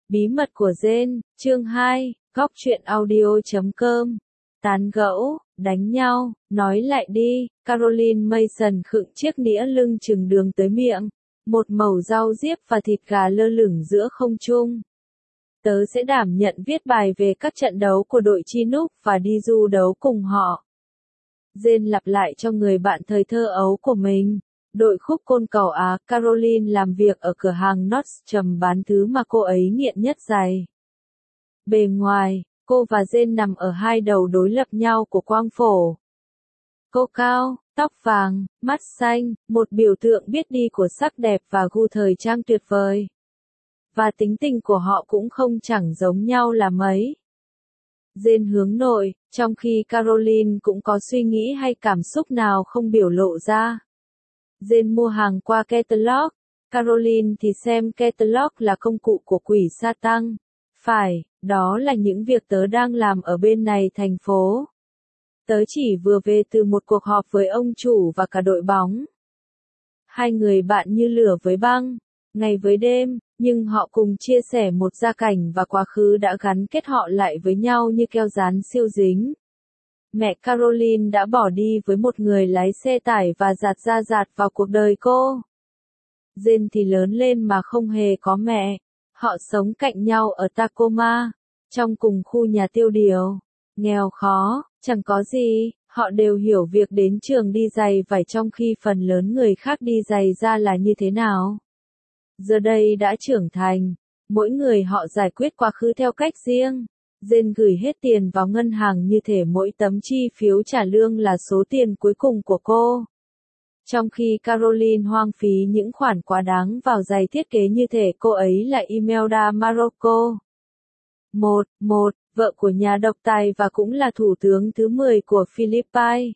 Bí mật của Jane, chương 2, góc truyện audio.com. Tán gẫu, đánh nhau, nói lại đi, Caroline Mason khựng chiếc nĩa lưng chừng đường tới miệng. Một mẩu rau diếp và thịt gà lơ lửng giữa không trung. Tớ sẽ đảm nhận viết bài về các trận đấu của đội Chinook và đi du đấu cùng họ. Jane lặp lại cho người bạn thời thơ ấu của mình. Đội khúc côn cầu Á, Caroline làm việc ở cửa hàng Nordstrom bán thứ mà cô ấy nghiện nhất giày. Bề ngoài, cô và Jane nằm ở hai đầu đối lập nhau của quang phổ. Cô cao, tóc vàng, mắt xanh, một biểu tượng biết đi của sắc đẹp và gu thời trang tuyệt vời. Và tính tình của họ cũng không chẳng giống nhau là mấy. Jane hướng nội, trong khi Caroline cũng có suy nghĩ hay cảm xúc nào không biểu lộ ra. Jane mua hàng qua catalog, Caroline thì xem catalog là công cụ của quỷ Satan. Phải, đó là những việc tớ đang làm ở bên này thành phố. Tớ chỉ vừa về từ một cuộc họp với ông chủ và cả đội bóng. Hai người bạn như lửa với băng, ngày với đêm, nhưng họ cùng chia sẻ một gia cảnh và quá khứ đã gắn kết họ lại với nhau như keo dán siêu dính. Mẹ Caroline đã bỏ đi với một người lái xe tải và dạt vào cuộc đời cô. Jane thì lớn lên mà không hề có mẹ. Họ sống cạnh nhau ở Tacoma, trong cùng khu nhà tiêu điều. Nghèo khó, chẳng có gì, họ đều hiểu việc đến trường đi giày vải trong khi phần lớn người khác đi giày da là như thế nào. Giờ đây đã trưởng thành, mỗi người họ giải quyết quá khứ theo cách riêng. Jane gửi hết tiền vào ngân hàng như thể mỗi tấm chi phiếu trả lương là số tiền cuối cùng của cô. Trong khi Caroline hoang phí những khoản quá đáng vào giày thiết kế như thể cô ấy là Imelda Marocco. Vợ của nhà độc tài và cũng là thủ tướng thứ 10 của Philippines.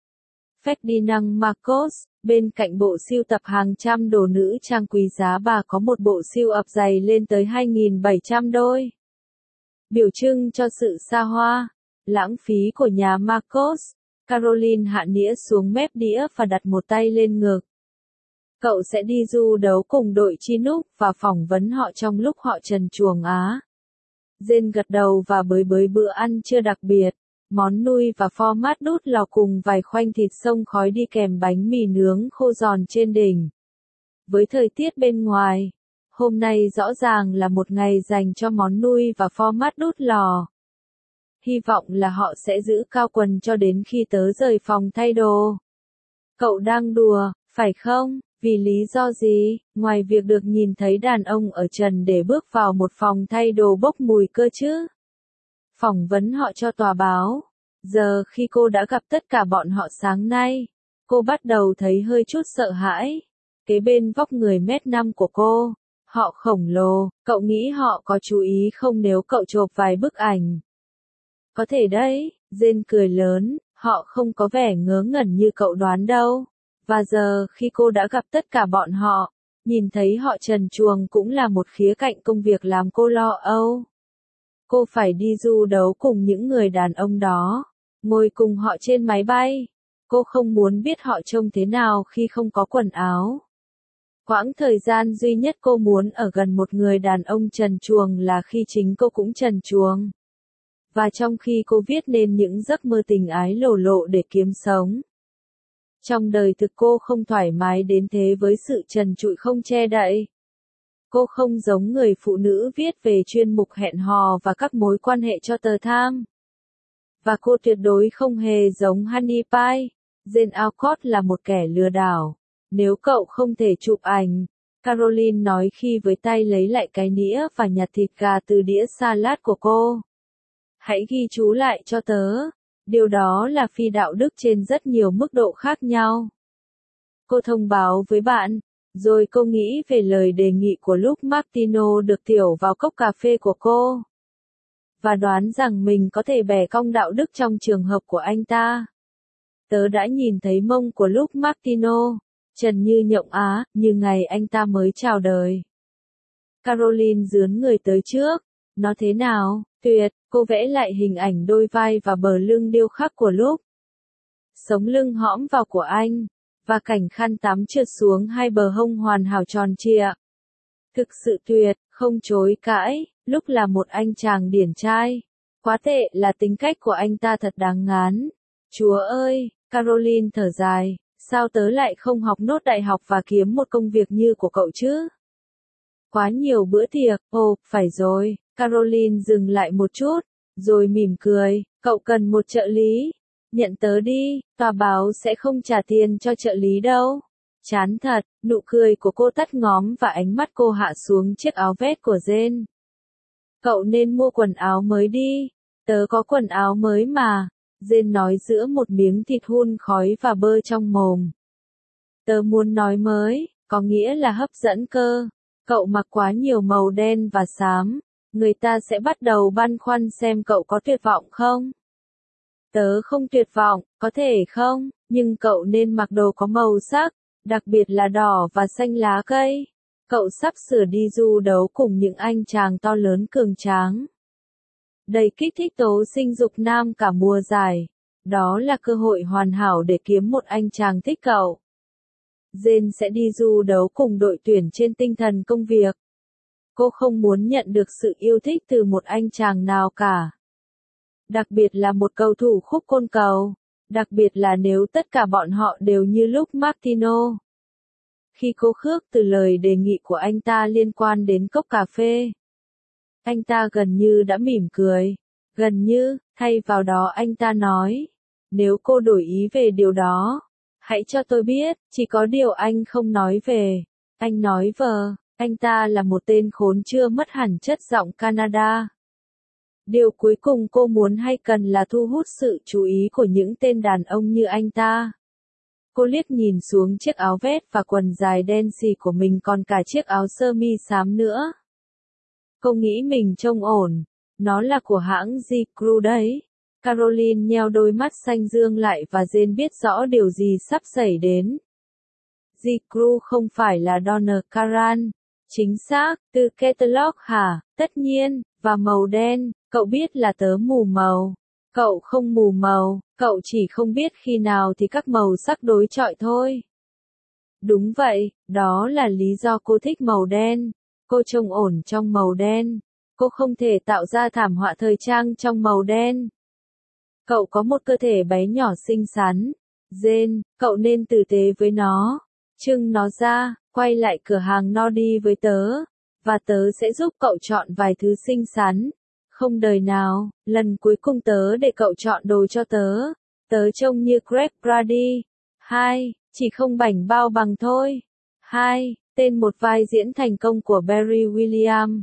Ferdinand Marcos, bên cạnh bộ sưu tập hàng trăm đồ nữ trang quý giá, bà có một bộ sưu ập giày lên tới 2.700 đôi. Biểu trưng cho sự xa hoa, lãng phí của nhà Marcos, Caroline hạ nĩa xuống mép đĩa và đặt một tay lên ngực. Cậu sẽ đi du đấu cùng đội Chinook và phỏng vấn họ trong lúc họ trần truồng Á. Jane gật đầu và bới bữa ăn trưa đặc biệt, món nuôi và format đút lò cùng vài khoanh thịt xông khói đi kèm bánh mì nướng khô giòn trên đỉnh. Với thời tiết bên ngoài, hôm nay rõ ràng là một ngày dành cho món nuôi và format đút lò. Hy vọng là họ sẽ giữ cao quần cho đến khi tớ rời phòng thay đồ. Cậu đang đùa, phải không? Vì lý do gì, ngoài việc được nhìn thấy đàn ông ở trần để bước vào một phòng thay đồ bốc mùi cơ chứ? Phỏng vấn họ cho tòa báo. Giờ khi cô đã gặp tất cả bọn họ sáng nay, cô bắt đầu thấy hơi chút sợ hãi. Kế bên vóc người 1m5 của cô, họ khổng lồ, cậu nghĩ họ có chú ý không nếu cậu chụp vài bức ảnh? Có thể đấy, Jane cười lớn, họ không có vẻ ngớ ngẩn như cậu đoán đâu. Và giờ khi cô đã gặp tất cả bọn họ, nhìn thấy họ trần truồng cũng là một khía cạnh công việc làm cô lo âu. Cô phải đi du đấu cùng những người đàn ông đó, ngồi cùng họ trên máy bay. Cô không muốn biết họ trông thế nào khi không có quần áo. Quãng thời gian duy nhất cô muốn ở gần một người đàn ông trần truồng là khi chính cô cũng trần truồng. Và trong khi cô viết nên những giấc mơ tình ái lồ lộ để kiếm sống. Trong đời thực cô không thoải mái đến thế với sự trần trụi không che đậy. Cô không giống người phụ nữ viết về chuyên mục hẹn hò và các mối quan hệ cho tờ Time. Và cô tuyệt đối không hề giống Honey Pie. Jane Alcott là một kẻ lừa đảo. Nếu cậu không thể chụp ảnh, Caroline nói khi với tay lấy lại cái nĩa và nhặt thịt gà từ đĩa salad của cô. Hãy ghi chú lại cho tớ. Điều đó là phi đạo đức trên rất nhiều mức độ khác nhau. Cô thông báo với bạn, rồi cô nghĩ về lời đề nghị của Luke Martino được tiểu vào cốc cà phê của cô. Và đoán rằng mình có thể bẻ cong đạo đức trong trường hợp của anh ta. Tớ đã nhìn thấy mông của Luke Martino, trần như nhộng Á, như ngày anh ta mới chào đời. Caroline dướn người tới trước. Nó thế nào? Tuyệt, cô vẽ lại hình ảnh đôi vai và bờ lưng điêu khắc của Luke. Sống lưng hõm vào của anh, và cảnh khăn tắm trượt xuống hai bờ hông hoàn hảo tròn trịa. Thực sự tuyệt, Không chối cãi, lúc là một anh chàng điển trai. Quá tệ là tính cách của anh ta thật đáng ngán. Chúa ơi, Caroline thở dài, sao tớ lại không học nốt đại học và kiếm một công việc như của cậu chứ? Quá nhiều bữa tiệc, phải rồi, Caroline dừng lại một chút, rồi mỉm cười, cậu cần một trợ lý. Nhận tớ đi, tòa báo sẽ không trả tiền cho trợ lý đâu. Chán thật, nụ cười của cô tắt ngóm và ánh mắt cô hạ xuống chiếc áo vest của Jane. Cậu nên mua quần áo mới đi, tớ có quần áo mới mà, Jane nói giữa một miếng thịt hun khói và bơ trong mồm. Tớ muốn nói mới, có nghĩa là hấp dẫn cơ. Cậu mặc quá nhiều màu đen và xám, người ta sẽ bắt đầu băn khoăn xem cậu có tuyệt vọng không. Tớ không tuyệt vọng, có thể không, nhưng cậu nên mặc đồ có màu sắc, đặc biệt là đỏ và xanh lá cây. Cậu sắp sửa đi du đấu cùng những anh chàng to lớn cường tráng. Đầy kích thích tố sinh dục nam cả mùa giải. Đó là cơ hội hoàn hảo để kiếm một anh chàng thích cậu. Jane sẽ đi du đấu cùng đội tuyển trên tinh thần công việc. Cô không muốn nhận được sự yêu thích từ một anh chàng nào cả. Đặc biệt là một cầu thủ khúc côn cầu. Đặc biệt là nếu tất cả bọn họ đều như Luke Martino. Khi cô khước từ lời đề nghị của anh ta liên quan đến cốc cà phê, anh ta gần như đã mỉm cười. Gần như, thay vào đó anh ta nói, nếu cô đổi ý về điều đó, hãy cho tôi biết, chỉ có điều anh không nói về. Anh nói anh ta là một tên khốn chưa mất hẳn chất giọng Canada. Điều cuối cùng cô muốn hay cần là thu hút sự chú ý của những tên đàn ông như anh ta. Cô liếc nhìn xuống chiếc áo vest và quần dài đen xì của mình còn cả chiếc áo sơ mi xám nữa. Cô nghĩ mình trông ổn. Nó là của hãng J.Crew đấy. Caroline nheo đôi mắt xanh dương lại và Jane biết rõ điều gì sắp xảy đến. J.Crew không phải là Donna Karan. Chính xác, từ catalog hả? Tất nhiên, và màu đen, cậu biết là tớ mù màu. Cậu không mù màu, cậu chỉ không biết khi nào thì các màu sắc đối chọi thôi. Đúng vậy, đó là lý do cô thích màu đen. Cô trông ổn trong màu đen. Cô không thể tạo ra thảm họa thời trang trong màu đen. Cậu có một cơ thể bé nhỏ xinh xắn. Jane, cậu nên tử tế với nó. Trưng nó ra, quay lại cửa hàng Nordy với tớ. Và tớ sẽ giúp cậu chọn vài thứ xinh xắn. Không đời nào, lần cuối cùng tớ để cậu chọn đồ cho tớ. Tớ trông như Greg Brady. 2. Chỉ không bảnh bao bằng thôi. 2. Tên một vai diễn thành công của Barry Williams.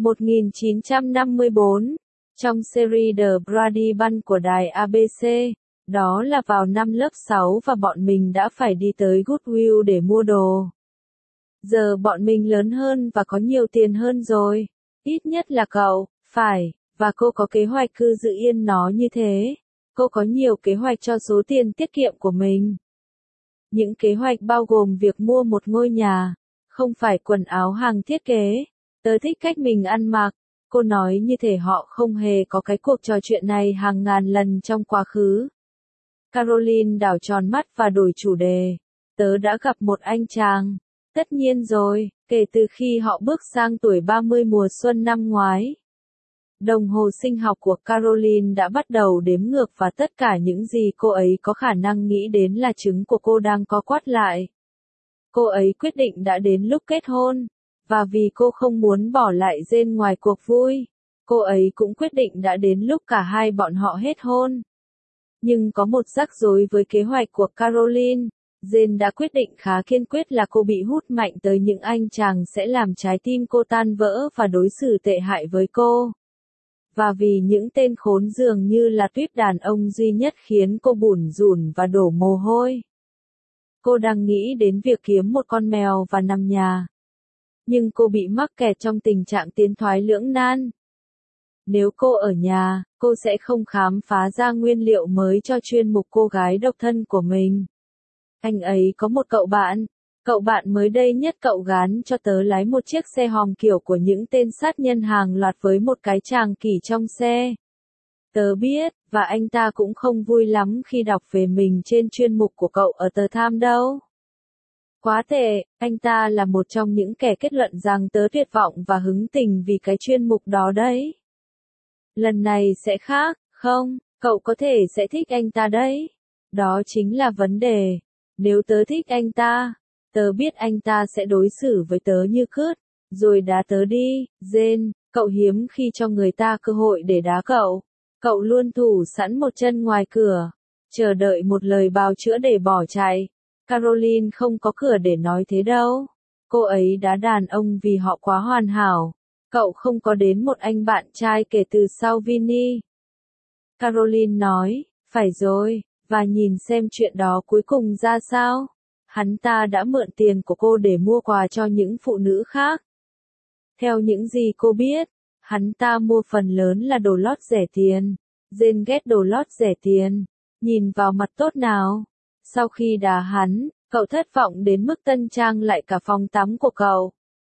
1954. Trong series The Brady Bunch của đài ABC. Đó là vào năm lớp 6 và bọn mình đã phải đi tới Goodwill để mua đồ. Giờ bọn mình lớn hơn và có nhiều tiền hơn rồi. Ít nhất là cậu, phải, và cô có kế hoạch cứ giữ yên nó như thế. Cô có nhiều kế hoạch cho số tiền tiết kiệm của mình. Những kế hoạch bao gồm việc mua một ngôi nhà, không phải quần áo hàng thiết kế. Tớ thích cách mình ăn mặc. Cô nói như thể họ không hề có cái cuộc trò chuyện này hàng ngàn lần trong quá khứ. Caroline đảo tròn mắt và đổi chủ đề. Tớ đã gặp một anh chàng. Tất nhiên rồi, kể từ khi họ bước sang tuổi 30 mùa xuân năm ngoái. Đồng hồ sinh học của Caroline đã bắt đầu đếm ngược và tất cả những gì cô ấy có khả năng nghĩ đến là trứng của cô đang co quắp lại. Cô ấy quyết định đã đến lúc kết hôn. Và vì cô không muốn bỏ lại Jane ngoài cuộc vui, cô ấy cũng quyết định đã đến lúc cả hai bọn họ hết hôn. Nhưng có một rắc rối với kế hoạch của Caroline. Jane đã quyết định khá kiên quyết là cô bị hút mạnh tới những anh chàng sẽ làm trái tim cô tan vỡ và đối xử tệ hại với cô. Và vì những tên khốn dường như là tuýp đàn ông duy nhất khiến cô bủn rủn và đổ mồ hôi. Cô đang nghĩ đến việc kiếm một con mèo và nằm nhà. Nhưng cô bị mắc kẹt trong tình trạng tiến thoái lưỡng nan. Nếu cô ở nhà, cô sẽ không khám phá ra nguyên liệu mới cho chuyên mục cô gái độc thân của mình. Anh ấy có một cậu bạn mới đây nhất cậu gán cho tớ lái một chiếc xe hòm kiểu của những tên sát nhân hàng loạt với một cái tràng kỷ trong xe. Tớ biết, và anh ta cũng không vui lắm khi đọc về mình trên chuyên mục của cậu ở tờ Time đâu. Quá tệ, anh ta là một trong những kẻ kết luận rằng tớ tuyệt vọng và hứng tình vì cái chuyên mục đó đấy. Lần này sẽ khác, không, cậu có thể sẽ thích anh ta đấy. Đó chính là vấn đề. Nếu tớ thích anh ta, tớ biết anh ta sẽ đối xử với tớ như cướp, rồi đá tớ đi. Jane, cậu hiếm khi cho người ta cơ hội để đá cậu. Cậu luôn thủ sẵn một chân ngoài cửa, chờ đợi một lời bào chữa để bỏ chạy. Caroline không có cửa để nói thế đâu. Cô ấy đá đàn ông vì họ quá hoàn hảo. Cậu không có đến một anh bạn trai kể từ sau Vinny. Caroline nói, phải rồi, và nhìn xem chuyện đó cuối cùng ra sao. Hắn ta đã mượn tiền của cô để mua quà cho những phụ nữ khác. Theo những gì cô biết, hắn ta mua phần lớn là đồ lót rẻ tiền. Jane ghét đồ lót rẻ tiền. Nhìn vào mặt tốt nào. Sau khi đá hắn, cậu thất vọng đến mức tân trang lại cả phòng tắm của cậu.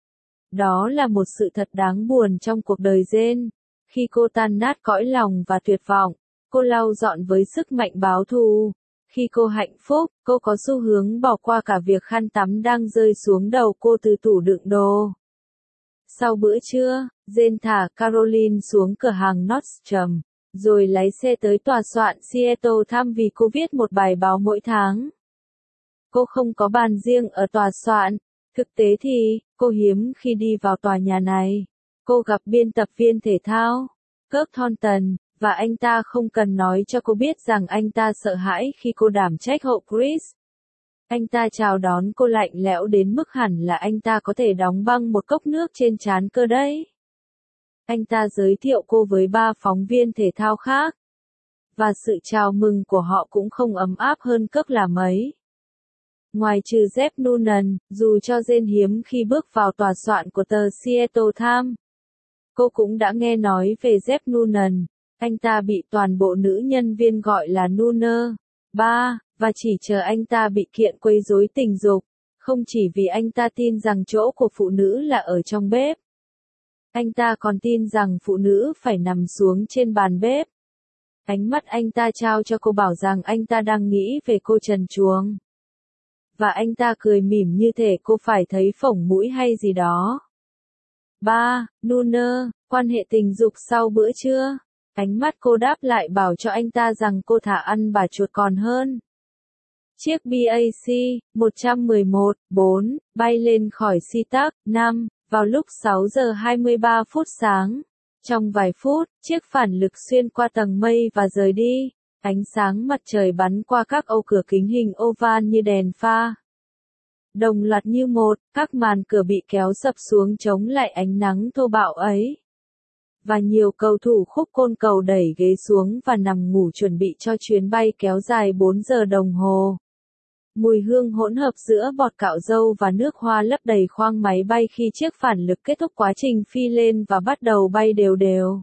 Đó là một sự thật đáng buồn trong cuộc đời Jane. Khi cô tan nát cõi lòng và tuyệt vọng, cô lau dọn với sức mạnh báo thù. Khi cô hạnh phúc, cô có xu hướng bỏ qua cả việc khăn tắm đang rơi xuống đầu cô từ tủ đựng đồ. Sau bữa trưa, Jane thả Caroline xuống cửa hàng Nordstrom, rồi lái xe tới tòa soạn Seattle thăm vì cô viết một bài báo mỗi tháng. Cô không có bàn riêng ở tòa soạn. Thực tế thì, cô hiếm khi đi vào tòa nhà này. Cô gặp biên tập viên thể thao, Kirk Thornton, và anh ta không cần nói cho cô biết rằng anh ta sợ hãi khi cô đảm trách hộ Chris. Anh ta chào đón cô lạnh lẽo đến mức hẳn là anh ta có thể đóng băng một cốc nước trên trán cơ đấy. Anh ta giới thiệu cô với 3 phóng viên thể thao khác. Và sự chào mừng của họ cũng không ấm áp hơn Kirk là mấy. Ngoài trừ Jeff Noonan, dù cho Jane hiếm khi bước vào tòa soạn của tờ Seattle Times, cô cũng đã nghe nói về Jeff Noonan. Anh ta bị toàn bộ nữ nhân viên gọi là Nooner. Và chỉ chờ anh ta bị kiện quấy rối tình dục, không chỉ vì anh ta tin rằng chỗ của phụ nữ là ở trong bếp. Anh ta còn tin rằng phụ nữ phải nằm xuống trên bàn bếp. Ánh mắt anh ta trao cho cô bảo rằng anh ta đang nghĩ về cô trần truồng. Và anh ta cười mỉm như thể cô phải thấy phỏng mũi hay gì đó. Nooner, quan hệ tình dục sau bữa trưa. Ánh mắt cô đáp lại bảo cho anh ta rằng cô thả ăn bà chuột còn hơn. Chiếc BAC 111-4 bay lên khỏi SeaTac 5 vào lúc 6 giờ 23 phút sáng. Trong vài phút, chiếc phản lực xuyên qua tầng mây và rời đi. Ánh sáng mặt trời bắn qua các ô cửa kính hình oval như đèn pha. Đồng loạt như một, các màn cửa bị kéo sập xuống chống lại ánh nắng thô bạo ấy. Và nhiều cầu thủ khúc côn cầu đẩy ghế xuống và nằm ngủ chuẩn bị cho chuyến bay kéo dài 4 giờ đồng hồ. Mùi hương hỗn hợp giữa bọt cạo râu và nước hoa lấp đầy khoang máy bay khi chiếc phản lực kết thúc quá trình phi lên và bắt đầu bay đều đều.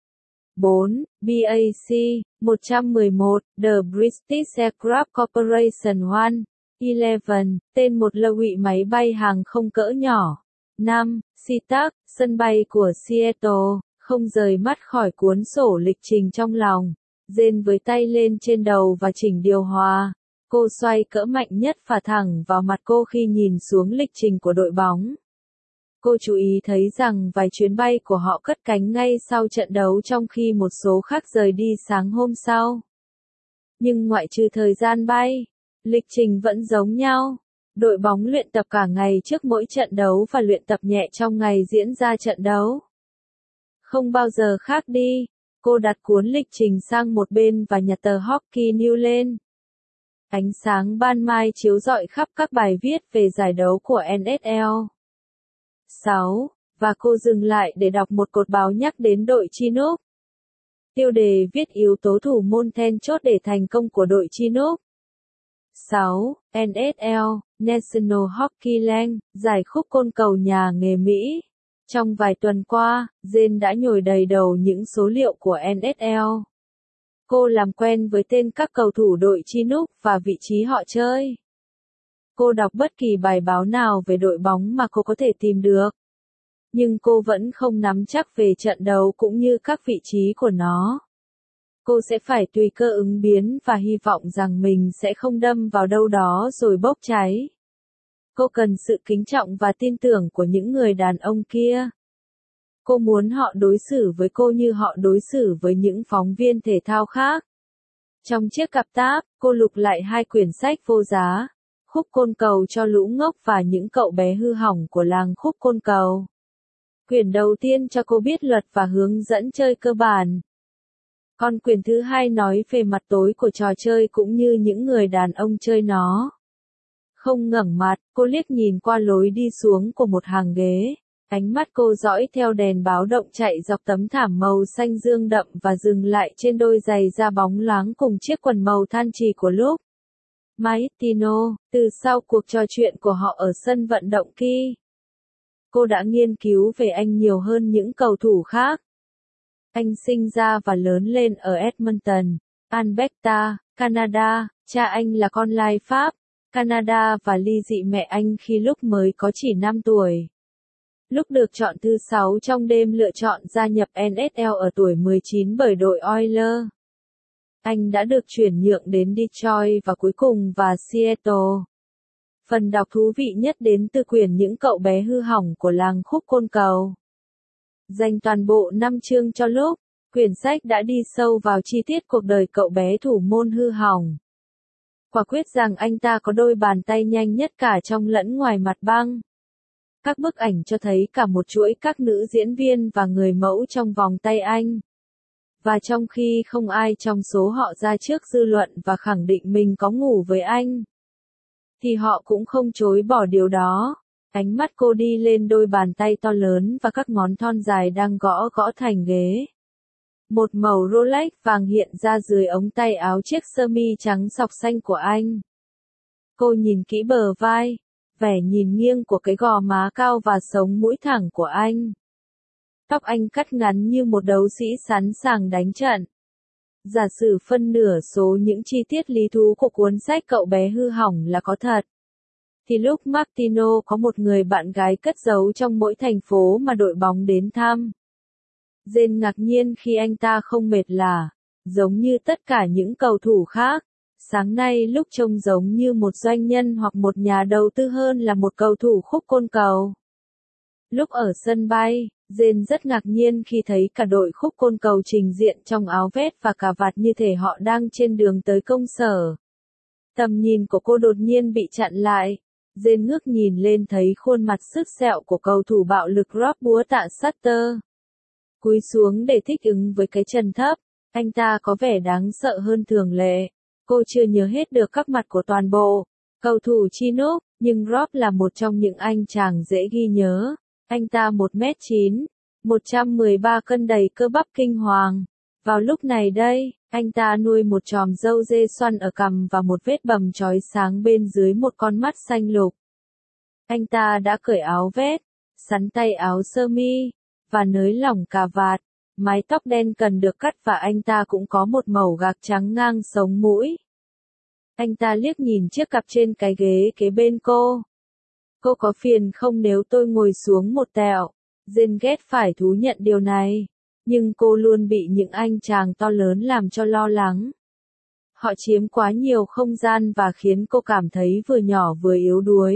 4. BAC 111, The British Aircraft Corporation 11, tên một lô quỹ máy bay hàng không cỡ nhỏ. 5. SeaTac, sân bay của Seattle, không rời mắt khỏi cuốn sổ lịch trình trong lòng. Jane với tay lên trên đầu và chỉnh điều hòa. Cô xoay cỡ mạnh nhất phả thẳng vào mặt cô khi nhìn xuống lịch trình của đội bóng. Cô chú ý thấy rằng vài chuyến bay của họ cất cánh ngay sau trận đấu trong khi một số khác rời đi sáng hôm sau. Nhưng ngoại trừ thời gian bay, lịch trình vẫn giống nhau. Đội bóng luyện tập cả ngày trước mỗi trận đấu và luyện tập nhẹ trong ngày diễn ra trận đấu. Không bao giờ khác đi. Cô đặt cuốn lịch trình sang một bên và nhặt tờ Hockey News lên. Ánh sáng ban mai chiếu rọi khắp các bài viết về giải đấu của NFL. 6. Và cô dừng lại để đọc một cột báo nhắc đến đội Chinook. Tiêu đề viết yếu tố thủ môn then chốt để thành công của đội Chinook. 6. NFL, National Hockey League, giải khúc côn cầu nhà nghề Mỹ. Trong vài tuần qua, Jane đã nhồi đầy đầu những số liệu của NFL. Cô làm quen với tên các cầu thủ đội Chinook và vị trí họ chơi. Cô đọc bất kỳ bài báo nào về đội bóng mà cô có thể tìm được. Nhưng cô vẫn không nắm chắc về trận đấu cũng như các vị trí của nó. Cô sẽ phải tùy cơ ứng biến và hy vọng rằng mình sẽ không đâm vào đâu đó rồi bốc cháy. Cô cần sự kính trọng và tin tưởng của những người đàn ông kia. Cô muốn họ đối xử với cô như họ đối xử với những phóng viên thể thao khác. Trong chiếc cặp táp, cô lục lại 2 quyển sách vô giá, Khúc Côn Cầu cho lũ ngốc và Những cậu bé hư hỏng của làng Khúc Côn Cầu. Quyển đầu tiên cho cô biết luật và hướng dẫn chơi cơ bản. Còn quyển thứ hai nói về mặt tối của trò chơi cũng như những người đàn ông chơi nó. Không ngẩng mặt, cô liếc nhìn qua lối đi xuống của một hàng ghế. Ánh mắt cô dõi theo đèn báo động chạy dọc tấm thảm màu xanh dương đậm và dừng lại trên đôi giày da bóng loáng cùng chiếc quần màu than trì của lúc. Martino, từ sau cuộc trò chuyện của họ ở sân vận động kia, cô đã nghiên cứu về anh nhiều hơn những cầu thủ khác. Anh sinh ra và lớn lên ở Edmonton, Alberta, Canada, cha anh là con lai Pháp, Canada và ly dị mẹ anh khi lúc mới có chỉ 5 tuổi. Lúc được chọn thứ 6 trong đêm lựa chọn gia nhập NFL ở tuổi 19 bởi đội Oilers, anh đã được chuyển nhượng đến Detroit và cuối cùng và Seattle. Phần đọc thú vị nhất đến từ quyển Những cậu bé hư hỏng của làng Khúc Côn Cầu. Dành toàn bộ 5 chương cho lúc, quyển sách đã đi sâu vào chi tiết cuộc đời cậu bé thủ môn hư hỏng. Quả quyết rằng anh ta có đôi bàn tay nhanh nhất cả trong lẫn ngoài mặt băng. Các bức ảnh cho thấy cả một chuỗi các nữ diễn viên và người mẫu trong vòng tay anh. Và trong khi không ai trong số họ ra trước dư luận và khẳng định mình có ngủ với anh, thì họ cũng không chối bỏ điều đó. Ánh mắt cô đi lên đôi bàn tay to lớn và các ngón thon dài đang gõ gõ thành ghế. Một màu Rolex vàng hiện ra dưới ống tay áo chiếc sơ mi trắng sọc xanh của anh. Cô nhìn kỹ bờ vai, vẻ nhìn nghiêng của cái gò má cao và sống mũi thẳng của anh. Tóc anh cắt ngắn như một đấu sĩ sẵn sàng đánh trận. Giả sử phân nửa số những chi tiết lý thú của cuốn sách cậu bé hư hỏng là có thật, thì lúc Martino có một người bạn gái cất giấu trong mỗi thành phố mà đội bóng đến thăm. Jane ngạc nhiên khi anh ta không mệt lả, giống như tất cả những cầu thủ khác. Sáng nay lúc trông giống như một doanh nhân hoặc một nhà đầu tư hơn là một cầu thủ Khúc Côn Cầu. Lúc ở sân bay, Jane rất ngạc nhiên khi thấy cả đội Khúc Côn Cầu trình diện trong áo vest và cà vạt như thể họ đang trên đường tới công sở. Tầm nhìn của cô đột nhiên bị chặn lại. Jane ngước nhìn lên thấy khuôn mặt sứt sẹo của cầu thủ bạo lực Rob búa tạ Sutter. Cúi xuống để thích ứng với cái chân thấp, anh ta có vẻ đáng sợ hơn thường lệ. Cô chưa nhớ hết được các mặt của toàn bộ cầu thủ Chinook, nhưng Rob là một trong những anh chàng dễ ghi nhớ. Anh ta 1m9, 113 cân đầy cơ bắp kinh hoàng. Vào lúc này đây, anh ta nuôi một chòm râu dê xoăn ở cằm và một vết bầm chói sáng bên dưới một con mắt xanh lục. Anh ta đã cởi áo vest, sắn tay áo sơ mi, và nới lỏng cà vạt. Mái tóc đen cần được cắt và anh ta cũng có một mẩu gạc trắng ngang sống mũi. Anh ta liếc nhìn chiếc cặp trên cái ghế kế bên cô. Cô có phiền không nếu tôi ngồi xuống một tẹo? Jane ghét phải thú nhận điều này. Nhưng cô luôn bị những anh chàng to lớn làm cho lo lắng. Họ chiếm quá nhiều không gian và khiến cô cảm thấy vừa nhỏ vừa yếu đuối.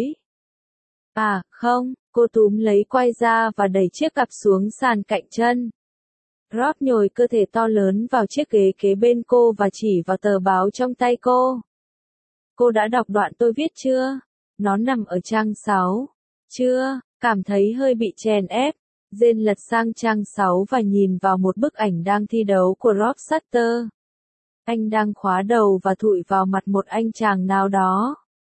À, không, cô túm lấy quai ra và đẩy chiếc cặp xuống sàn cạnh chân. Rob nhồi cơ thể to lớn vào chiếc ghế kế bên cô và chỉ vào tờ báo trong tay cô. Cô đã đọc đoạn tôi viết chưa? Nó nằm ở trang 6. Chưa, cảm thấy hơi bị chèn ép. Jane lật sang trang 6 và nhìn vào một bức ảnh đang thi đấu của Rob Sutter. Anh đang khóa đầu và thụi vào mặt một anh chàng nào đó.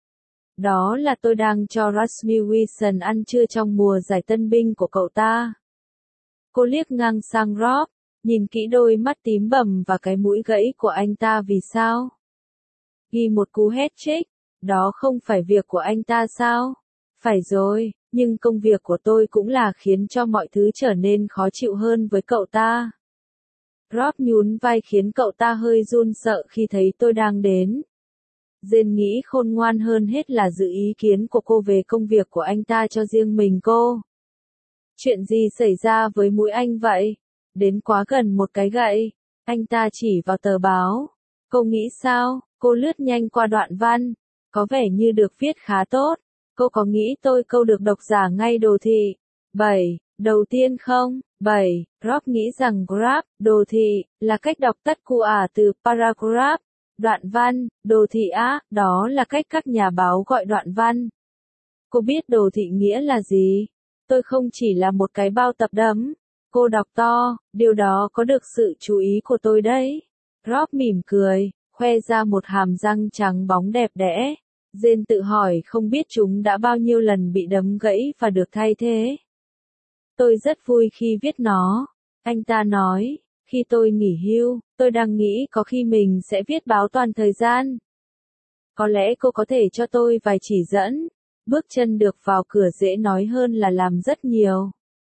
Đó là tôi đang cho Rasmus Wilson ăn trưa trong mùa giải tân binh của cậu ta. Cô liếc ngang sang Rob, nhìn kỹ đôi mắt tím bầm và cái mũi gãy của anh ta vì sao? Ghi một cú hat-trick, đó không phải việc của anh ta sao? Phải rồi, nhưng công việc của tôi cũng là khiến cho mọi thứ trở nên khó chịu hơn với cậu ta. Rob nhún vai khiến cậu ta hơi run sợ khi thấy tôi đang đến. Jane nghĩ khôn ngoan hơn hết là giữ ý kiến của cô về công việc của anh ta cho riêng mình cô. Chuyện gì xảy ra với mũi anh vậy? Đến quá gần một cái gậy. Anh ta chỉ vào tờ báo. Cô nghĩ sao? Cô lướt nhanh qua đoạn văn. Có vẻ như được viết khá tốt. Cô có nghĩ tôi câu được độc giả ngay đồ thị? 7. Đầu tiên không? 7. Rob nghĩ rằng graph, đồ thị, là cách đọc tắt của từ paragraph, đoạn văn, đồ thị đó là cách các nhà báo gọi đoạn văn. Cô biết đồ thị nghĩa là gì? Tôi không chỉ là một cái bao tập đấm. Cô đọc to, điều đó có được sự chú ý của tôi đấy. Rob mỉm cười, khoe ra một hàm răng trắng bóng đẹp đẽ. Jane tự hỏi không biết chúng đã bao nhiêu lần bị đấm gãy và được thay thế. Tôi rất vui khi viết nó. Anh ta nói, khi tôi nghỉ hưu, tôi đang nghĩ có khi mình sẽ viết báo toàn thời gian. Có lẽ cô có thể cho tôi vài chỉ dẫn. Bước chân được vào cửa dễ nói hơn là làm rất nhiều.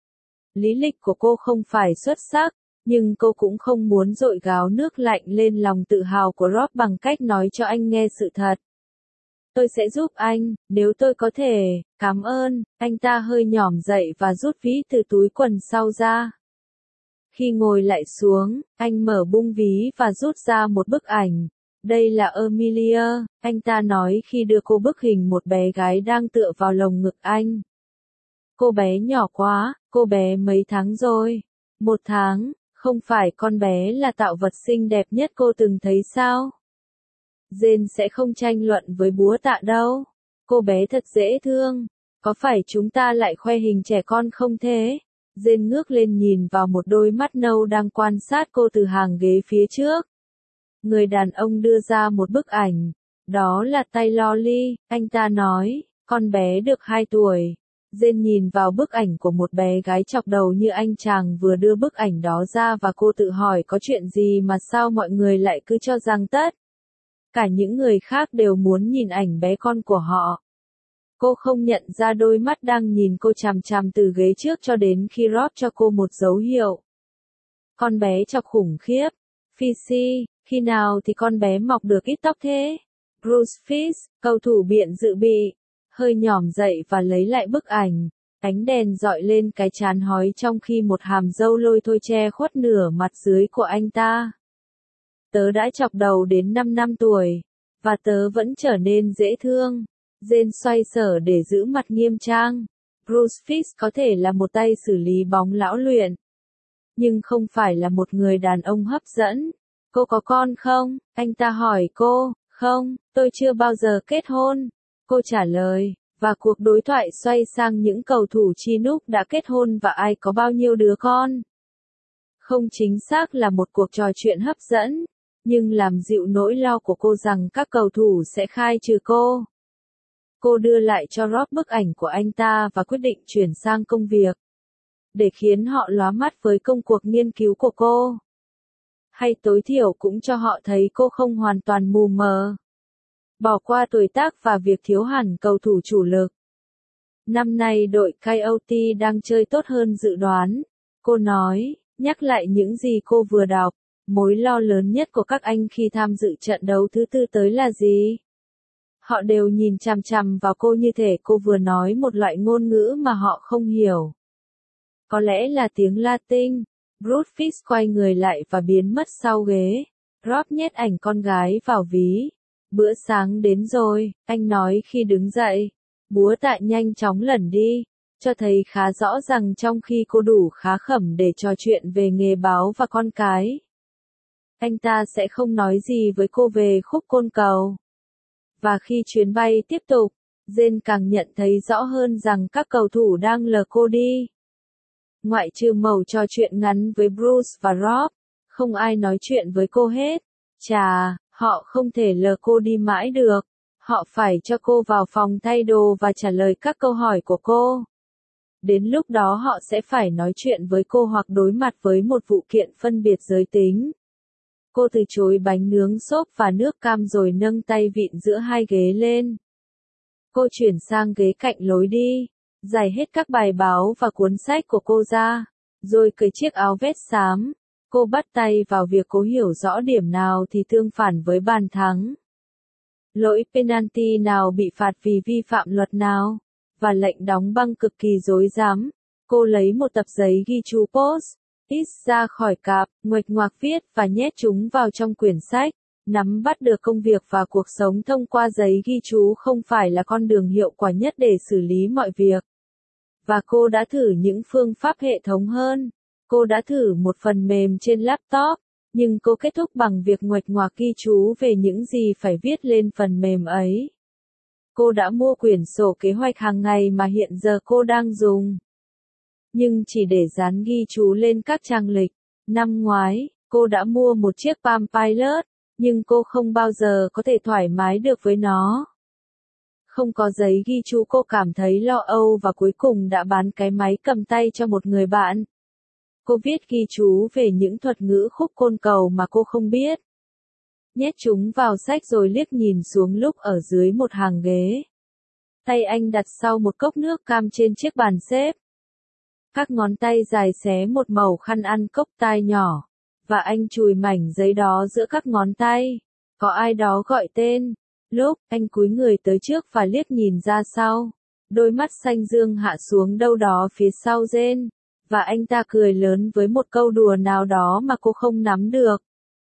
Lý lịch của cô không phải xuất sắc, nhưng cô cũng không muốn dội gáo nước lạnh lên lòng tự hào của Rob bằng cách nói cho anh nghe sự thật. Tôi sẽ giúp anh, nếu tôi có thể, cảm ơn. Anh ta hơi nhỏm dậy và rút ví từ túi quần sau ra. Khi ngồi lại xuống, anh mở bung ví và rút ra một bức ảnh. Đây là Amelia, anh ta nói khi đưa cô bức hình một bé gái đang tựa vào lồng ngực anh. Cô bé nhỏ quá, cô bé mấy tháng rồi? 1 tháng, không phải con bé là tạo vật xinh đẹp nhất cô từng thấy sao? Jane sẽ không tranh luận với búa tạ đâu. Cô bé thật dễ thương. Có phải chúng ta lại khoe hình trẻ con không thế? Jane ngước lên nhìn vào một đôi mắt nâu đang quan sát cô từ hàng ghế phía trước. Người đàn ông đưa ra một bức ảnh. Đó là Taylor Lee, anh ta nói, con bé được 2 tuổi. Jane nhìn vào bức ảnh của một bé gái chọc đầu như anh chàng vừa đưa bức ảnh đó ra và cô tự hỏi có chuyện gì mà sao mọi người lại cứ cho rằng cả những người khác đều muốn nhìn ảnh bé con của họ. Cô không nhận ra đôi mắt đang nhìn cô chằm chằm từ ghế trước cho đến khi Rob cho cô một dấu hiệu. Con bé chọc khủng khiếp. Phi, khi nào thì con bé mọc được ít tóc thế? Bruce Fish, cầu thủ biện dự bị, hơi nhỏm dậy và lấy lại bức ảnh. Ánh đèn dọi lên cái trán hói trong khi một hàm râu lôi thôi che khuất nửa mặt dưới của anh ta. Tớ đã chọc đầu đến 5 năm tuổi, và tớ vẫn trở nên dễ thương. Jane xoay sở để giữ mặt nghiêm trang. Bruce Fish có thể là một tay xử lý bóng lão luyện, nhưng không phải là một người đàn ông hấp dẫn. Cô có con không? Anh ta hỏi cô. Không, tôi chưa bao giờ kết hôn. Cô trả lời, và cuộc đối thoại xoay sang những cầu thủ Chinook đã kết hôn và ai có bao nhiêu đứa con. Không chính xác là một cuộc trò chuyện hấp dẫn, nhưng làm dịu nỗi lo của cô rằng các cầu thủ sẽ khai trừ cô. Cô đưa lại cho Rob bức ảnh của anh ta và quyết định chuyển sang công việc, để khiến họ lóa mắt với công cuộc nghiên cứu của cô. Hay tối thiểu cũng cho họ thấy cô không hoàn toàn mù mờ. Bỏ qua tuổi tác và việc thiếu hẳn cầu thủ chủ lực. Năm nay đội Coyote đang chơi tốt hơn dự đoán. Cô nói, nhắc lại những gì cô vừa đọc. Mối lo lớn nhất của các anh khi tham dự trận đấu thứ 4 tới là gì? Họ đều nhìn chằm chằm vào cô như thể cô vừa nói một loại ngôn ngữ mà họ không hiểu. Có lẽ là tiếng Latin. Bruce Fish quay người lại và biến mất sau ghế. Rob nhét ảnh con gái vào ví. Bữa sáng đến rồi, anh nói khi đứng dậy. Búa tạ nhanh chóng lẩn đi, cho thấy khá rõ rằng trong khi cô đủ khá khẩm để trò chuyện về nghề báo và con cái, anh ta sẽ không nói gì với cô về khúc côn cầu. Và khi chuyến bay tiếp tục, Jane càng nhận thấy rõ hơn rằng các cầu thủ đang lờ cô đi. Ngoại trừ mẩu trò chuyện ngắn với Bruce và Rob, không ai nói chuyện với cô hết. Chà, họ không thể lờ cô đi mãi được. Họ phải cho cô vào phòng thay đồ và trả lời các câu hỏi của cô. Đến lúc đó họ sẽ phải nói chuyện với cô hoặc đối mặt với một vụ kiện phân biệt giới tính. Cô từ chối bánh nướng xốp và nước cam rồi nâng tay vịn giữa hai ghế lên. Cô chuyển sang ghế cạnh lối đi, giải hết các bài báo và cuốn sách của cô ra, rồi cởi chiếc áo vest xám. Cô bắt tay vào việc cố hiểu rõ điểm nào thì tương phản với bàn thắng. Lỗi penalty nào bị phạt vì vi phạm luật nào, và lệnh đóng băng cực kỳ rối rắm. Cô lấy một tập giấy ghi chú post-it ra khỏi cặp, nguệch ngoạc viết và nhét chúng vào trong quyển sách. Nắm bắt được công việc và cuộc sống thông qua giấy ghi chú không phải là con đường hiệu quả nhất để xử lý mọi việc. Và cô đã thử những phương pháp hệ thống hơn. Cô đã thử một phần mềm trên laptop, nhưng cô kết thúc bằng việc nguệch ngoạc ghi chú về những gì phải viết lên phần mềm ấy. Cô đã mua quyển sổ kế hoạch hàng ngày mà hiện giờ cô đang dùng. Nhưng chỉ để dán ghi chú lên các trang lịch. Năm ngoái, cô đã mua một chiếc Palm Pilot, nhưng cô không bao giờ có thể thoải mái được với nó. Không có giấy ghi chú cô cảm thấy lo âu và cuối cùng đã bán cái máy cầm tay cho một người bạn. Cô viết ghi chú về những thuật ngữ khúc côn cầu mà cô không biết. Nhét chúng vào sách rồi liếc nhìn xuống lúc ở dưới một hàng ghế. Tay anh đặt sau một cốc nước cam trên chiếc bàn xếp. Các ngón tay dài xé một mẩu khăn ăn cốc tai nhỏ. Và anh chùi mảnh giấy đó giữa các ngón tay. Có ai đó gọi tên. Lúc anh cúi người tới trước và liếc nhìn ra sau. Đôi mắt xanh dương hạ xuống đâu đó phía sau Jane. Và anh ta cười lớn với một câu đùa nào đó mà cô không nắm được.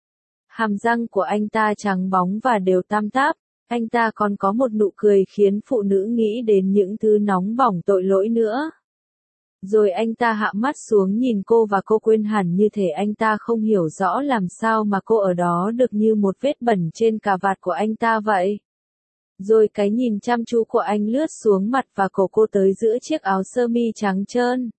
Hàm răng của anh ta trắng bóng và đều tăm tắp. Anh ta còn có một nụ cười khiến phụ nữ nghĩ đến những thứ nóng bỏng tội lỗi nữa. Rồi anh ta hạ mắt xuống nhìn cô và cô quên hẳn như thể anh ta không hiểu rõ làm sao mà cô ở đó được như một vết bẩn trên cà vạt của anh ta vậy. Rồi cái nhìn chăm chú của anh lướt xuống mặt và cổ cô tới giữa chiếc áo sơ mi trắng trơn.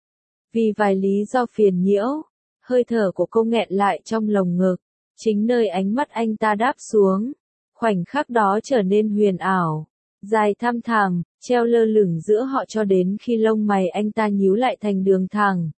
Vì vài lý do phiền nhiễu, hơi thở của cô nghẹn lại trong lồng ngực, chính nơi ánh mắt anh ta đáp xuống. Khoảnh khắc đó trở nên huyền ảo, dài thăm thẳm, treo lơ lửng giữa họ cho đến khi lông mày anh ta nhíu lại thành đường thẳng.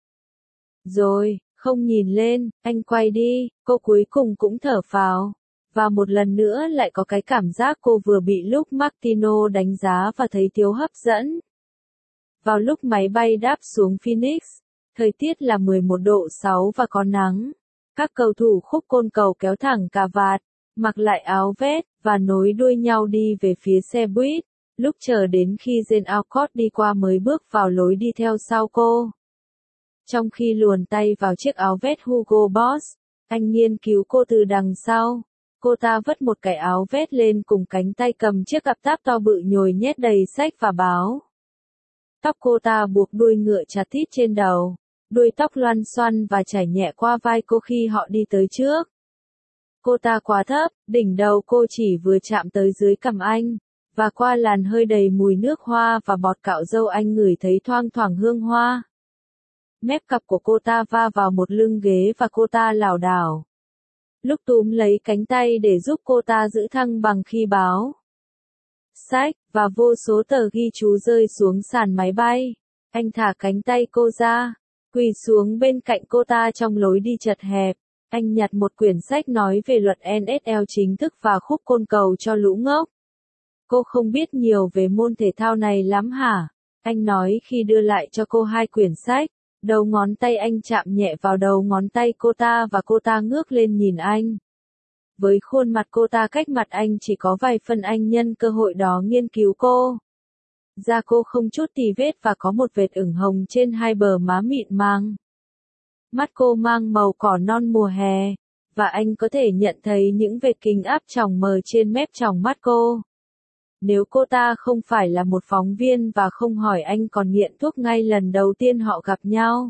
Rồi, không nhìn lên, anh quay đi, cô cuối cùng cũng thở phào. Và một lần nữa lại có cái cảm giác cô vừa bị lúc Martino đánh giá và thấy thiếu hấp dẫn. Vào lúc máy bay đáp xuống Phoenix, thời tiết là 11 độ 6 và có nắng. Các cầu thủ khúc côn cầu kéo thẳng cà vạt, mặc lại áo vest, và nối đuôi nhau đi về phía xe buýt, lúc chờ đến khi Jane Alcott đi qua mới bước vào lối đi theo sau cô. Trong khi luồn tay vào chiếc áo vest Hugo Boss, anh nghiên cứu cô từ đằng sau. Cô ta vất một cái áo vest lên cùng cánh tay cầm chiếc cặp táp to bự nhồi nhét đầy sách và báo. Tóc cô ta buộc đuôi ngựa chặt tít trên đầu, đuôi tóc loăn xoăn và chảy nhẹ qua vai cô khi họ đi tới trước. Cô ta quá thấp, đỉnh đầu cô chỉ vừa chạm tới dưới cằm anh, và qua làn hơi đầy mùi nước hoa và bọt cạo râu anh ngửi thấy thoang thoảng hương hoa. Mép cặp của cô ta va vào một lưng ghế và cô ta lảo đảo. Lúc túm lấy cánh tay để giúp cô ta giữ thăng bằng khi báo. Sách, và vô số tờ ghi chú rơi xuống sàn máy bay. Anh thả cánh tay cô ra, quỳ xuống bên cạnh cô ta trong lối đi chật hẹp. Anh nhặt một quyển sách nói về luật NFL chính thức và khúc côn cầu cho lũ ngốc. Cô không biết nhiều về môn thể thao này lắm hả? Anh nói khi đưa lại cho cô hai quyển sách. Đầu ngón tay anh chạm nhẹ vào đầu ngón tay cô ta và cô ta ngước lên nhìn anh. Với khuôn mặt cô ta cách mặt anh chỉ có vài phân anh nhân cơ hội đó nghiên cứu cô. Da cô không chút tì vết và có một vệt ửng hồng trên hai bờ má mịn màng. Mắt cô mang màu cỏ non mùa hè, và anh có thể nhận thấy những vệt kính áp tròng mờ trên mép tròng mắt cô. Nếu cô ta không phải là một phóng viên và không hỏi anh còn nghiện thuốc ngay lần đầu tiên họ gặp nhau,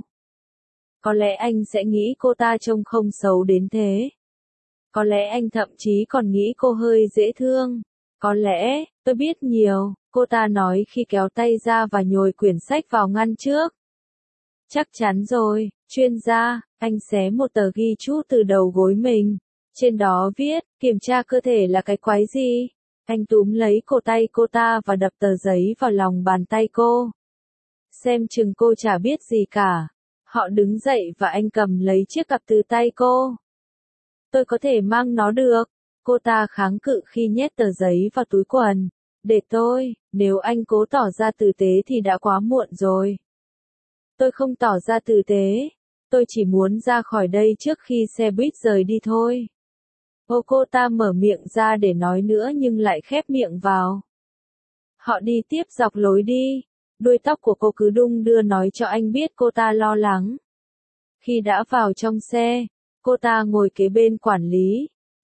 có lẽ anh sẽ nghĩ cô ta trông không xấu đến thế. Có lẽ anh thậm chí còn nghĩ cô hơi dễ thương. Có lẽ, tôi biết nhiều, cô ta nói khi kéo tay ra và nhồi quyển sách vào ngăn trước. Chắc chắn rồi, chuyên gia, anh xé một tờ ghi chú từ đầu gối mình. Trên đó viết, kiểm tra cơ thể là cái quái gì? Anh túm lấy cổ tay cô ta và đập tờ giấy vào lòng bàn tay cô. Xem chừng cô chả biết gì cả. Họ đứng dậy và anh cầm lấy chiếc cặp từ tay cô. Tôi có thể mang nó được. Cô ta kháng cự khi nhét tờ giấy vào túi quần. Để tôi, nếu anh cố tỏ ra tử tế thì đã quá muộn rồi. Tôi không tỏ ra tử tế. Tôi chỉ muốn ra khỏi đây trước khi xe buýt rời đi thôi. Cô ta mở miệng ra để nói nữa nhưng lại khép miệng vào. Họ đi tiếp dọc lối đi. Đuôi tóc của cô cứ đung đưa nói cho anh biết cô ta lo lắng. Khi đã vào trong xe, cô ta ngồi kế bên quản lý.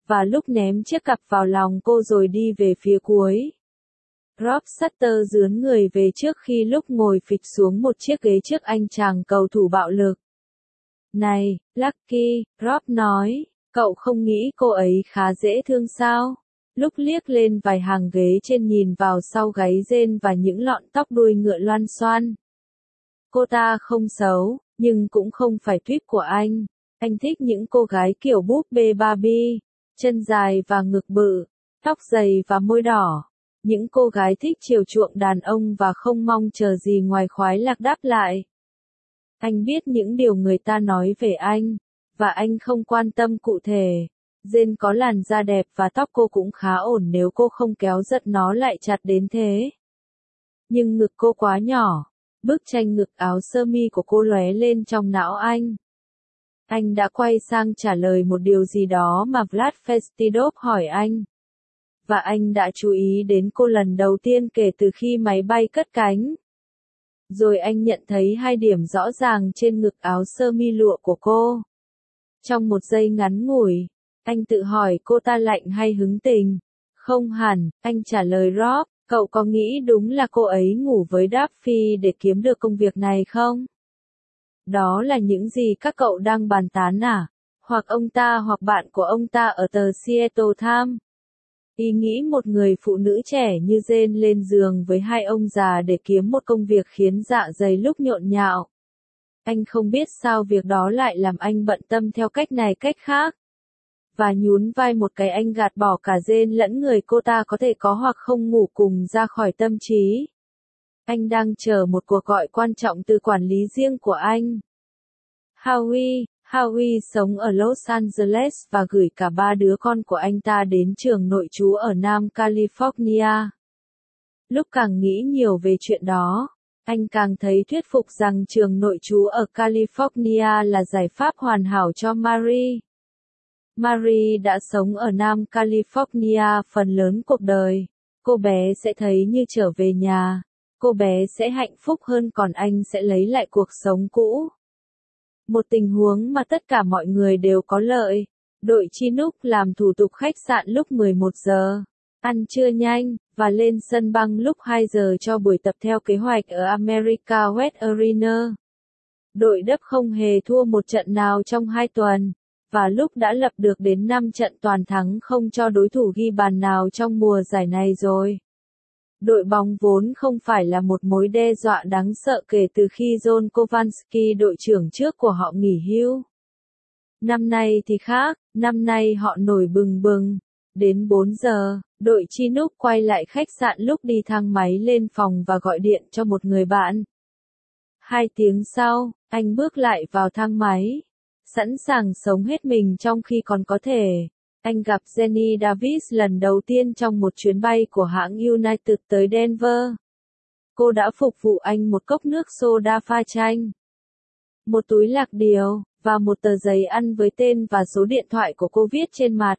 và lúc ném chiếc cặp vào lòng cô rồi đi về phía cuối. Rob Sutter dướn người về trước khi lúc ngồi phịch xuống một chiếc ghế trước anh chàng cầu thủ bạo lực. Này, Lucky, Rob nói, cậu không nghĩ cô ấy khá dễ thương sao? Lúc liếc lên vài hàng ghế trên nhìn vào sau gáy rên và những lọn tóc đuôi ngựa loăn xoăn. Cô ta không xấu, nhưng cũng không phải tuýp của anh. Anh thích những cô gái kiểu búp bê Barbie, chân dài và ngực bự, tóc dày và môi đỏ. Những cô gái thích chiều chuộng đàn ông và không mong chờ gì ngoài khoái lạc đáp lại. Anh biết những điều người ta nói về anh, và anh không quan tâm cụ thể. Jane có làn da đẹp và tóc cô cũng khá ổn nếu cô không kéo giật nó lại chặt đến thế. Nhưng ngực cô quá nhỏ. Bức tranh ngực áo sơ mi của cô lóe lên trong não anh. Anh đã quay sang trả lời một điều gì đó mà Vlad Festidov hỏi anh. Và anh đã chú ý đến cô lần đầu tiên kể từ khi máy bay cất cánh. Rồi anh nhận thấy hai điểm rõ ràng trên ngực áo sơ mi lụa của cô. Trong một giây ngắn ngủi, anh tự hỏi cô ta lạnh hay hứng tình. Không hẳn, anh trả lời Rob, cậu có nghĩ đúng là cô ấy ngủ với Duffy để kiếm được công việc này không? Đó là những gì các cậu đang bàn tán à? Hoặc ông ta hoặc bạn của ông ta ở tờ Seattle Times. Ý nghĩ một người phụ nữ trẻ như Jane lên giường với hai ông già để kiếm một công việc khiến dạ dày lúc nhộn nhạo. Anh không biết sao việc đó lại làm anh bận tâm theo cách này cách khác. Và nhún vai một cái anh gạt bỏ cả Jane lẫn người cô ta có thể có hoặc không ngủ cùng ra khỏi tâm trí. Anh đang chờ một cuộc gọi quan trọng từ quản lý riêng của anh. Howie sống ở Los Angeles và gửi cả ba đứa con của anh ta đến trường nội trú ở Nam California. Lúc càng nghĩ nhiều về chuyện đó, anh càng thấy thuyết phục rằng trường nội trú ở California là giải pháp hoàn hảo cho Marie. Marie đã sống ở Nam California phần lớn cuộc đời. Cô bé sẽ thấy như trở về nhà. Cô bé sẽ hạnh phúc hơn còn anh sẽ lấy lại cuộc sống cũ. Một tình huống mà tất cả mọi người đều có lợi. Đội Chinook làm thủ tục khách sạn lúc 11 giờ. Ăn trưa nhanh, và lên sân băng lúc 2 giờ cho buổi tập theo kế hoạch ở America West Arena. Đội Đấp không hề thua một trận nào trong 2 tuần. Và lúc đã lập được đến 5 trận toàn thắng không cho đối thủ ghi bàn nào trong mùa giải này rồi. Đội bóng vốn không phải là một mối đe dọa đáng sợ kể từ khi John Kowalski đội trưởng trước của họ nghỉ hưu. Năm nay thì khác, năm nay họ nổi bừng bừng. Đến 4 giờ, đội Chinook quay lại khách sạn lúc đi thang máy lên phòng và gọi điện cho một người bạn. 2 tiếng sau, anh bước lại vào thang máy. Sẵn sàng sống hết mình trong khi còn có thể. Anh gặp Jenny Davis lần đầu tiên trong một chuyến bay của hãng United tới Denver. Cô đã phục vụ anh một cốc nước soda pha chanh, một túi lạc điều, và một tờ giấy ăn với tên và số điện thoại của cô viết trên mặt.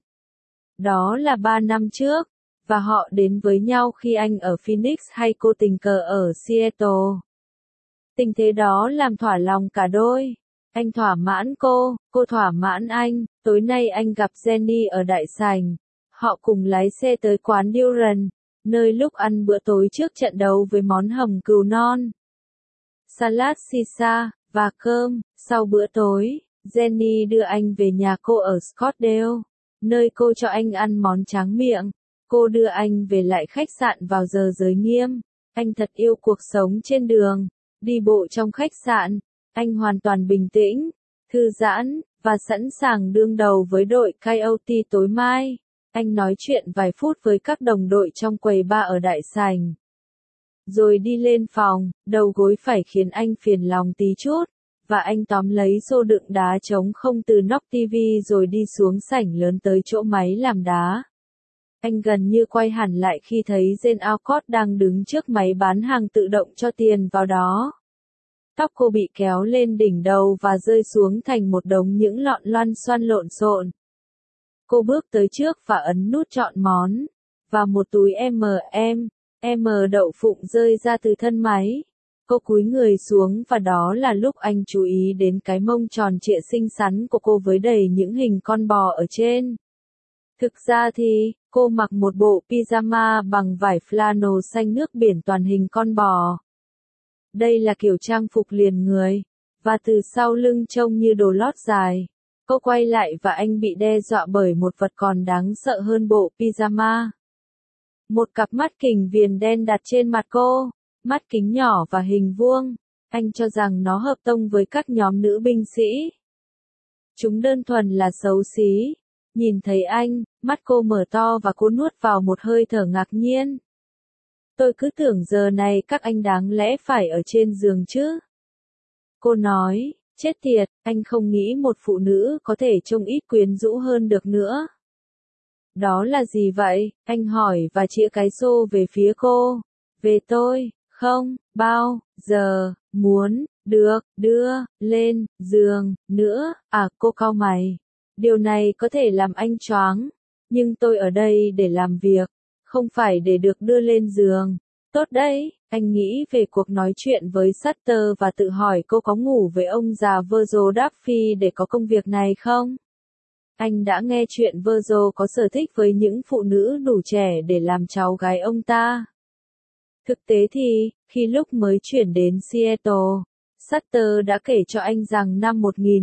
Đó là 3 năm trước, và họ đến với nhau khi anh ở Phoenix hay cô tình cờ ở Seattle. Tình thế đó làm thỏa lòng cả đôi. Anh thỏa mãn cô thỏa mãn anh. Tối nay anh gặp Jenny ở đại sảnh. Họ cùng lái xe tới quán Duran, nơi lúc ăn bữa tối trước trận đấu với món hầm cừu non, salad sisa, và cơm. Sau bữa tối, Jenny đưa anh về nhà cô ở Scottsdale, nơi cô cho anh ăn món tráng miệng. Cô đưa anh về lại khách sạn vào giờ giới nghiêm. Anh thật yêu cuộc sống trên đường. Đi bộ trong khách sạn, anh hoàn toàn bình tĩnh, thư giãn, và sẵn sàng đương đầu với đội Coyote tối mai. Anh nói chuyện vài phút với các đồng đội trong quầy bar ở đại sảnh. Rồi đi lên phòng, đầu gối phải khiến anh phiền lòng tí chút, và anh tóm lấy xô đựng đá trống không từ nóc tivi rồi đi xuống sảnh lớn tới chỗ máy làm đá. Anh gần như quay hẳn lại khi thấy Jane Alcott đang đứng trước máy bán hàng tự động cho tiền vào đó. Tóc cô bị kéo lên đỉnh đầu và rơi xuống thành một đống những lọn loăn xoăn lộn xộn. Cô bước tới trước và ấn nút chọn món, và một túi M&M đậu phụng rơi ra từ thân máy. Cô cúi người xuống và đó là lúc anh chú ý đến cái mông tròn trịa xinh xắn của cô với đầy những hình con bò ở trên. Thực ra thì, cô mặc một bộ pyjama bằng vải flannel xanh nước biển toàn hình con bò. Đây là kiểu trang phục liền người, và từ sau lưng trông như đồ lót dài. Cô quay lại và anh bị đe dọa bởi một vật còn đáng sợ hơn bộ pyjama. Một cặp mắt kình viền đen đặt trên mặt cô, mắt kính nhỏ và hình vuông. Anh cho rằng nó hợp tông với các nhóm nữ binh sĩ. Chúng đơn thuần là xấu xí. Nhìn thấy anh, mắt cô mở to và cô nuốt vào một hơi thở ngạc nhiên. Tôi cứ tưởng giờ này các anh đáng lẽ phải ở trên giường chứ. Cô nói, chết tiệt, anh không nghĩ một phụ nữ có thể trông ít quyến rũ hơn được nữa. Đó là gì vậy? Anh hỏi và chĩa cái xô về phía cô. Về tôi, không, bao, giờ, muốn, được, đưa, lên, giường, nữa, cô cau mày. Điều này có thể làm anh choáng, nhưng tôi ở đây để làm việc, không phải để được đưa lên giường. Tốt đấy, anh nghĩ về cuộc nói chuyện với Sutter và tự hỏi cô có ngủ với ông già Virgil Duffy để có công việc này không? Anh đã nghe chuyện Virgil có sở thích với những phụ nữ đủ trẻ để làm cháu gái ông ta. Thực tế thì, khi lúc mới chuyển đến Seattle, Sutter đã kể cho anh rằng năm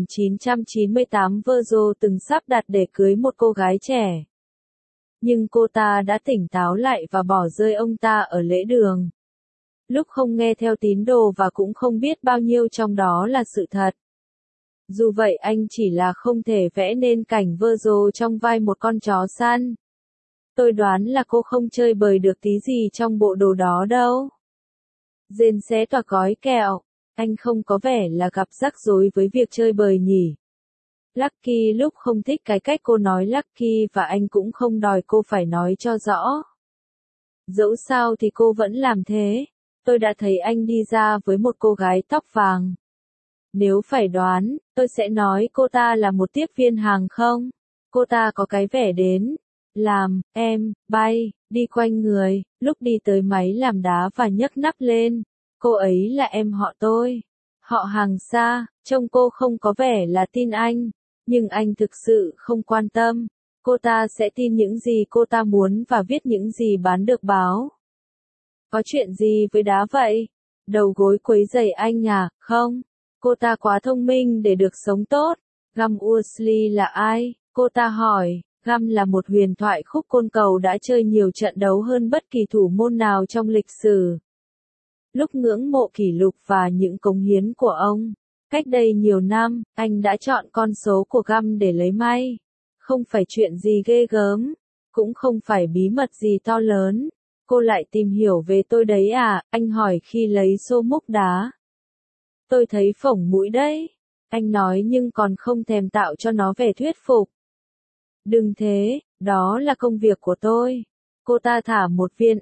1998 Virgil từng sắp đặt để cưới một cô gái trẻ. Nhưng cô ta đã tỉnh táo lại và bỏ rơi ông ta ở lễ đường. Lúc không nghe theo tín đồ và cũng không biết bao nhiêu trong đó là sự thật. Dù vậy anh chỉ là không thể vẽ nên cảnh Virgil trong vai một con chó săn. Tôi đoán là cô không chơi bời được tí gì trong bộ đồ đó đâu. Jane xé toạc gói kẹo. Anh không có vẻ là gặp rắc rối với việc chơi bời nhỉ. Lucky lúc không thích cái cách cô nói Lucky và anh cũng không đòi cô phải nói cho rõ. Dẫu sao thì cô vẫn làm thế. Tôi đã thấy anh đi ra với một cô gái tóc vàng. Nếu phải đoán, tôi sẽ nói cô ta là một tiếp viên hàng không. Cô ta có cái vẻ đến, làm, em, bay, đi quanh người, lúc đi tới máy làm đá và nhấc nắp lên. Cô ấy là em họ tôi. Họ hàng xa, trông cô không có vẻ là tin anh. Nhưng anh thực sự không quan tâm. Cô ta sẽ tin những gì cô ta muốn và viết những gì bán được báo. Có chuyện gì với đá vậy? Đầu gối quấy rầy anh à? Không. Cô ta quá thông minh để được sống tốt. Gum Worsley là ai? Cô ta hỏi. Gum là một huyền thoại khúc côn cầu đã chơi nhiều trận đấu hơn bất kỳ thủ môn nào trong lịch sử. Lúc ngưỡng mộ kỷ lục và những cống hiến của ông, cách đây nhiều năm, anh đã chọn con số của Gum để lấy may. Không phải chuyện gì ghê gớm, cũng không phải bí mật gì to lớn. Cô lại tìm hiểu về tôi đấy à? Anh hỏi khi lấy xô múc đá. Tôi thấy phổng mũi đấy. Anh nói nhưng còn không thèm tạo cho nó vẻ thuyết phục. Đừng thế, đó là công việc của tôi. Cô ta thả một viên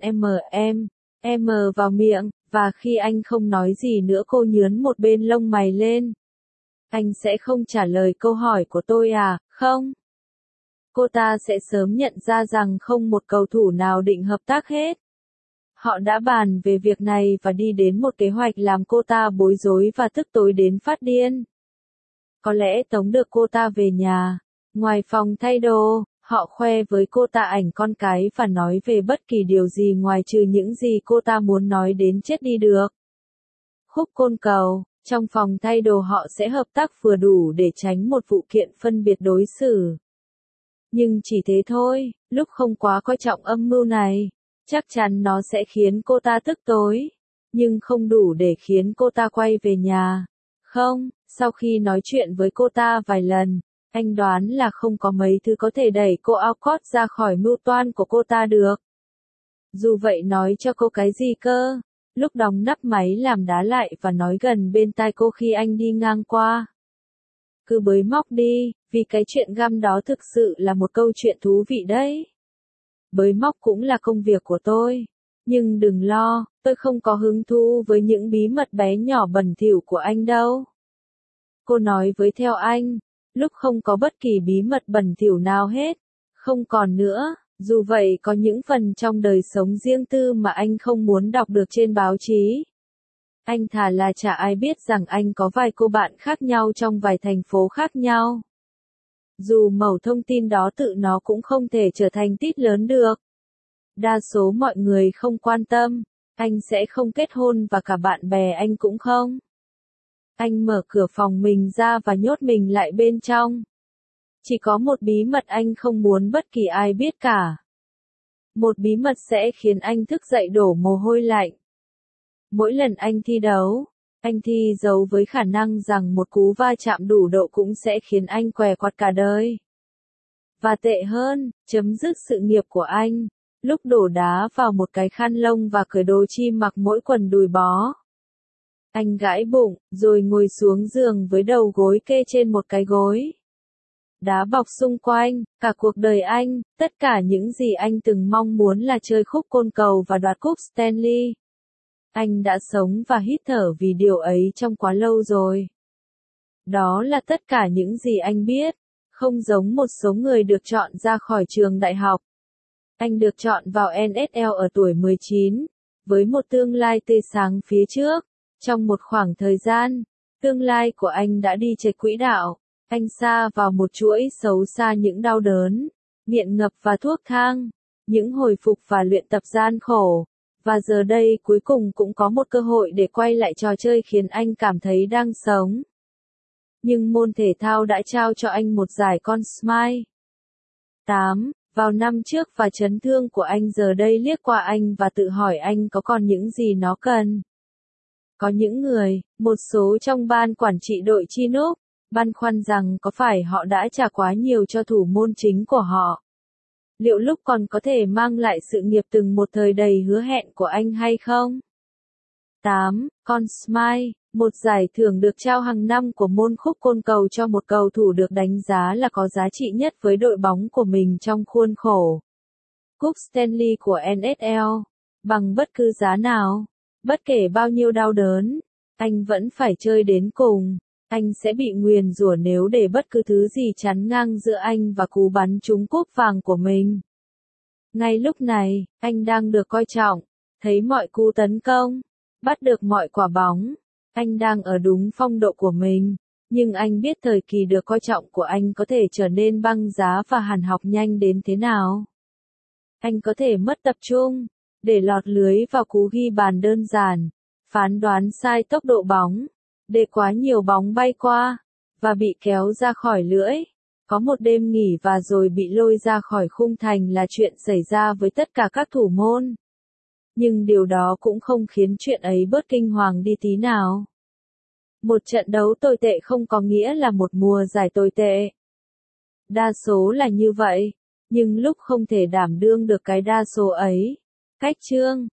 M vào miệng, và khi anh không nói gì nữa cô nhướn một bên lông mày lên. Anh sẽ không trả lời câu hỏi của tôi à, không? Cô ta sẽ sớm nhận ra rằng không một cầu thủ nào định hợp tác hết. Họ đã bàn về việc này và đi đến một kế hoạch làm cô ta bối rối và tức tối đến phát điên. Có lẽ tống được cô ta về nhà. Ngoài phòng thay đồ, họ khoe với cô ta ảnh con cái và nói về bất kỳ điều gì ngoài trừ những gì cô ta muốn nói đến chết đi được. Khúc côn cầu, trong phòng thay đồ họ sẽ hợp tác vừa đủ để tránh một vụ kiện phân biệt đối xử. Nhưng chỉ thế thôi, lúc không quá coi trọng âm mưu này, chắc chắn nó sẽ khiến cô ta tức tối, nhưng không đủ để khiến cô ta quay về nhà. Không, sau khi nói chuyện với cô ta vài lần, anh đoán là không có mấy thứ có thể đẩy cô Alcott ra khỏi mưu toan của cô ta được. Dù vậy nói cho cô cái gì cơ? Lúc đóng nắp máy làm đá lại và nói gần bên tai cô khi anh đi ngang qua. Cứ bới móc đi, vì cái chuyện Gum đó thực sự là một câu chuyện thú vị đấy. Bới móc cũng là công việc của tôi. Nhưng đừng lo, tôi không có hứng thú với những bí mật bé nhỏ bẩn thỉu của anh đâu. Cô nói với theo anh, lúc không có bất kỳ bí mật bẩn thỉu nào hết. Không còn nữa, dù vậy có những phần trong đời sống riêng tư mà anh không muốn đọc được trên báo chí. Anh thà là chả ai biết rằng anh có vài cô bạn khác nhau trong vài thành phố khác nhau. Dù mẩu thông tin đó tự nó cũng không thể trở thành tít lớn được. Đa số mọi người không quan tâm, anh sẽ không kết hôn và cả bạn bè anh cũng không. Anh mở cửa phòng mình ra và nhốt mình lại bên trong. Chỉ có một bí mật anh không muốn bất kỳ ai biết cả. Một bí mật sẽ khiến anh thức dậy đổ mồ hôi lạnh. Mỗi lần anh thi đấu, anh thi đấu với khả năng rằng một cú va chạm đủ độ cũng sẽ khiến anh què quặt cả đời. Và tệ hơn, chấm dứt sự nghiệp của anh, lúc đổ đá vào một cái khăn lông và cởi đồ chim mặc mỗi quần đùi bó. Anh gãi bụng, rồi ngồi xuống giường với đầu gối kê trên một cái gối. Đá bọc xung quanh, cả cuộc đời anh, tất cả những gì anh từng mong muốn là chơi khúc côn cầu và đoạt cúp Stanley. Anh đã sống và hít thở vì điều ấy trong quá lâu rồi. Đó là tất cả những gì anh biết, không giống một số người được chọn ra khỏi trường đại học. Anh được chọn vào NFL ở tuổi 19, với một tương lai tươi sáng phía trước. Trong một khoảng thời gian, tương lai của anh đã đi chệch quỹ đạo. Anh sa vào một chuỗi xấu xa những đau đớn, nghiện ngập và thuốc thang, những hồi phục và luyện tập gian khổ. Và giờ đây cuối cùng cũng có một cơ hội để quay lại trò chơi khiến anh cảm thấy đang sống. Nhưng môn thể thao đã trao cho anh một giải Conn Smythe. 8. Vào năm trước và chấn thương của anh giờ đây liếc qua anh và tự hỏi anh có còn những gì nó cần. Có những người, một số trong ban quản trị đội Chinook, băn khoăn rằng có phải họ đã trả quá nhiều cho thủ môn chính của họ. Liệu lúc còn có thể mang lại sự nghiệp từng một thời đầy hứa hẹn của anh hay không? 8. Conn Smythe, một giải thưởng được trao hàng năm của môn khúc côn cầu cho một cầu thủ được đánh giá là có giá trị nhất với đội bóng của mình trong khuôn khổ Cúp Stanley của NFL. Bằng bất cứ giá nào, bất kể bao nhiêu đau đớn, anh vẫn phải chơi đến cùng. Anh sẽ bị nguyền rủa nếu để bất cứ thứ gì chắn ngang giữa anh và cú bắn trúng cúp vàng của mình. Ngay lúc này, anh đang được coi trọng, thấy mọi cú tấn công, bắt được mọi quả bóng. Anh đang ở đúng phong độ của mình, nhưng anh biết thời kỳ được coi trọng của anh có thể trở nên băng giá và hàn học nhanh đến thế nào. Anh có thể mất tập trung, để lọt lưới vào cú ghi bàn đơn giản, phán đoán sai tốc độ bóng, để quá nhiều bóng bay qua, và bị kéo ra khỏi lưỡi. Có một đêm nghỉ và rồi bị lôi ra khỏi khung thành là chuyện xảy ra với tất cả các thủ môn. Nhưng điều đó cũng không khiến chuyện ấy bớt kinh hoàng đi tí nào. Một trận đấu tồi tệ không có nghĩa là một mùa giải tồi tệ. Đa số là như vậy, nhưng lúc không thể đảm đương được cái đa số ấy. Cách chương